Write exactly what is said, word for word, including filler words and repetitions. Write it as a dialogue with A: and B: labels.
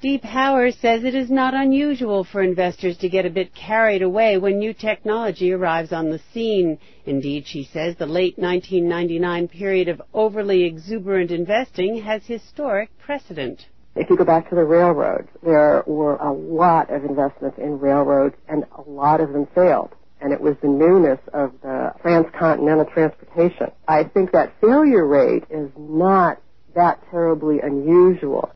A: Dee Powers says it is not unusual for investors to get a bit carried away when new technology arrives on the scene. Indeed, she says the late nineteen ninety-nine period of overly exuberant investing has historic precedent.
B: If you go back to the railroads, there were a lot of investments in railroads, and a lot of them failed. And it was the newness of the transcontinental transportation. I think that failure rate is not that terribly unusual.